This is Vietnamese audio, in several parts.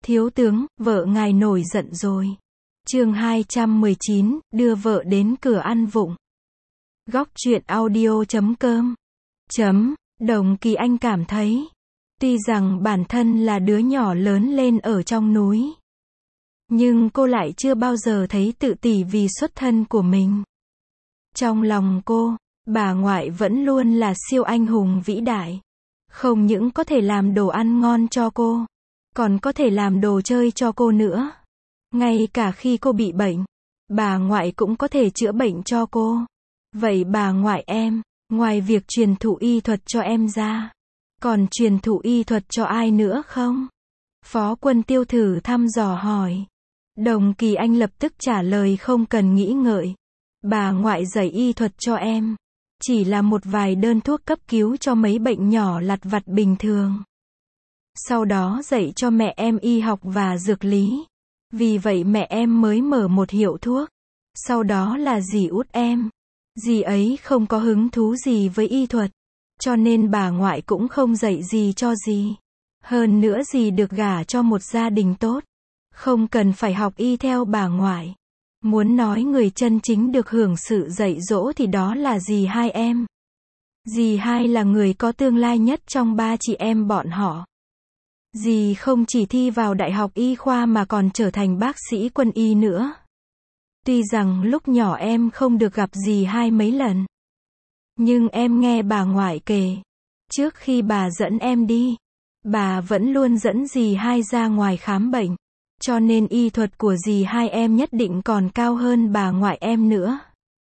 Thiếu tướng, vợ ngài nổi giận rồi. Chương 219, đưa vợ đến cửa ăn vụng. Góc truyện audio.com. Đồng Kỳ Anh cảm thấy, tuy rằng bản thân là đứa nhỏ lớn lên ở trong núi, nhưng cô lại chưa bao giờ thấy tự tỷ vì xuất thân của mình. Trong lòng cô, bà ngoại vẫn luôn là siêu anh hùng vĩ đại. Không những có thể làm đồ ăn ngon cho cô, còn có thể làm đồ chơi cho cô nữa. Ngay cả khi cô bị bệnh, bà ngoại cũng có thể chữa bệnh cho cô. Vậy bà ngoại em, ngoài việc truyền thụ y thuật cho em ra, còn truyền thụ y thuật cho ai nữa không? Phó Quân Tiêu thử thăm dò hỏi. Đồng Kỳ Anh lập tức trả lời không cần nghĩ ngợi. Bà ngoại dạy y thuật cho em, chỉ là một vài đơn thuốc cấp cứu cho mấy bệnh nhỏ lặt vặt bình thường. Sau đó dạy cho mẹ em y học và dược lý. Vì vậy mẹ em mới mở một hiệu thuốc. Sau đó là dì út em. Dì ấy không có hứng thú gì với y thuật, cho nên bà ngoại cũng không dạy gì cho dì. Hơn nữa dì được gả cho một gia đình tốt, không cần phải học y theo bà ngoại. Muốn nói người chân chính được hưởng sự dạy dỗ thì đó là dì hai em. Dì hai là người có tương lai nhất trong ba chị em bọn họ. Dì không chỉ thi vào đại học y khoa mà còn trở thành bác sĩ quân y nữa. Tuy rằng lúc nhỏ em không được gặp dì hai mấy lần, nhưng em nghe bà ngoại kể, trước khi bà dẫn em đi, bà vẫn luôn dẫn dì hai ra ngoài khám bệnh. Cho nên y thuật của dì hai em nhất định còn cao hơn bà ngoại em nữa.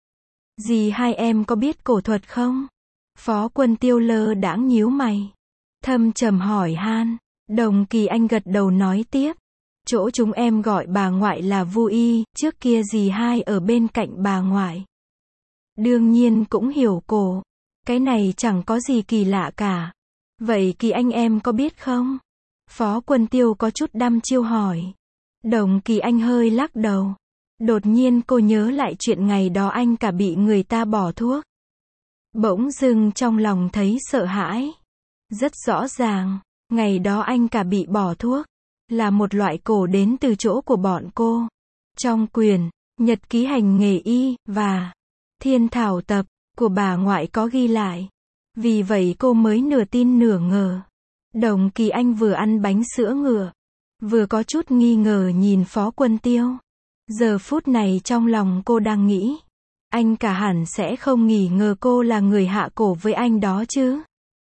Dì hai em có biết cổ thuật không? Phó Quân Tiêu lơ đãng nhíu mày, thâm trầm hỏi han. Đồng Kỳ Anh gật đầu nói tiếp. Chỗ chúng em gọi bà ngoại là Vu Y, trước kia dì hai ở bên cạnh bà ngoại. Đương nhiên cũng hiểu cổ. Cái này chẳng có gì kỳ lạ cả. Vậy Kỳ Anh em có biết không? Phó Quân Tiêu có chút đăm chiêu hỏi. Đồng Kỳ Anh hơi lắc đầu. Đột nhiên cô nhớ lại chuyện ngày đó anh cả bị người ta bỏ thuốc. Bỗng dưng trong lòng thấy sợ hãi. Rất rõ ràng, ngày đó anh cả bị bỏ thuốc, là một loại cổ đến từ chỗ của bọn cô. Trong quyển, nhật ký hành nghề y, và thiên thảo tập, của bà ngoại có ghi lại. Vì vậy cô mới nửa tin nửa ngờ. Đồng Kỳ Anh vừa ăn bánh sữa ngựa, vừa có chút nghi ngờ nhìn Phó Quân Tiêu. Giờ phút này trong lòng cô đang nghĩ, anh cả hẳn sẽ không nghi ngờ cô là người hạ cổ với anh đó chứ.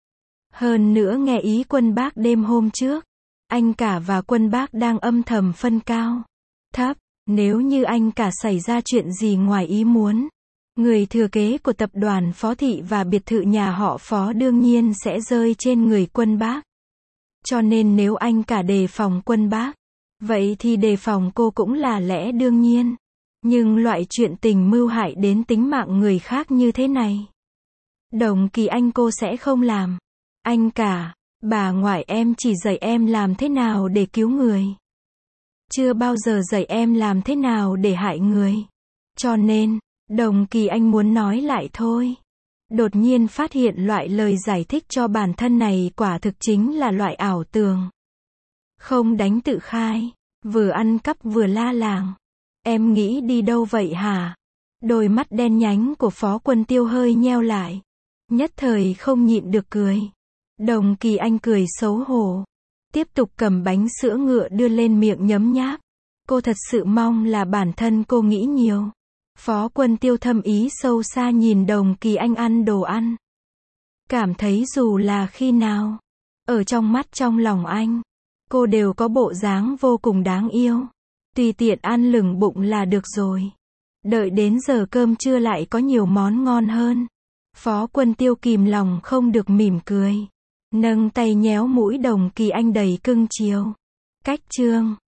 Hơn nữa nghe ý Quân Bác đêm hôm trước, anh cả và Quân Bác đang âm thầm phân cao thấp. Nếu như anh cả xảy ra chuyện gì ngoài ý muốn, người thừa kế của tập đoàn Phó Thị và biệt thự nhà họ Phó đương nhiên sẽ rơi trên người Quân Bác. Cho nên nếu anh cả đề phòng Quân Bác, vậy thì đề phòng cô cũng là lẽ đương nhiên. Nhưng loại chuyện tình mưu hại đến tính mạng người khác như thế này, Đồng Kỳ Anh cô sẽ không làm. Anh cả, bà ngoại em chỉ dạy em làm thế nào để cứu người, chưa bao giờ dạy em làm thế nào để hại người. Cho nên, Đồng Kỳ Anh muốn nói lại thôi. Đột nhiên phát hiện loại lời giải thích cho bản thân này quả thực chính là loại ảo tưởng. Không đánh tự khai, vừa ăn cắp vừa la làng. Em nghĩ đi đâu vậy hả? Đôi mắt đen nhánh của Phó Quân Tiêu hơi nheo lại. Nhất thời không nhịn được cười. Đồng Kỳ Anh cười xấu hổ, tiếp tục cầm bánh sữa ngựa đưa lên miệng nhấm nháp. Cô thật sự mong là bản thân cô nghĩ nhiều. Phó Quân Tiêu thâm ý sâu xa nhìn Đồng Kỳ Anh ăn đồ ăn. Cảm thấy dù là khi nào, ở trong mắt trong lòng anh, cô đều có bộ dáng vô cùng đáng yêu. Tùy tiện ăn lửng bụng là được rồi. Đợi đến giờ cơm trưa lại có nhiều món ngon hơn. Phó Quân Tiêu kìm lòng không được mỉm cười, nâng tay nhéo mũi Đồng Kỳ Anh đầy cưng chiều. Cách chương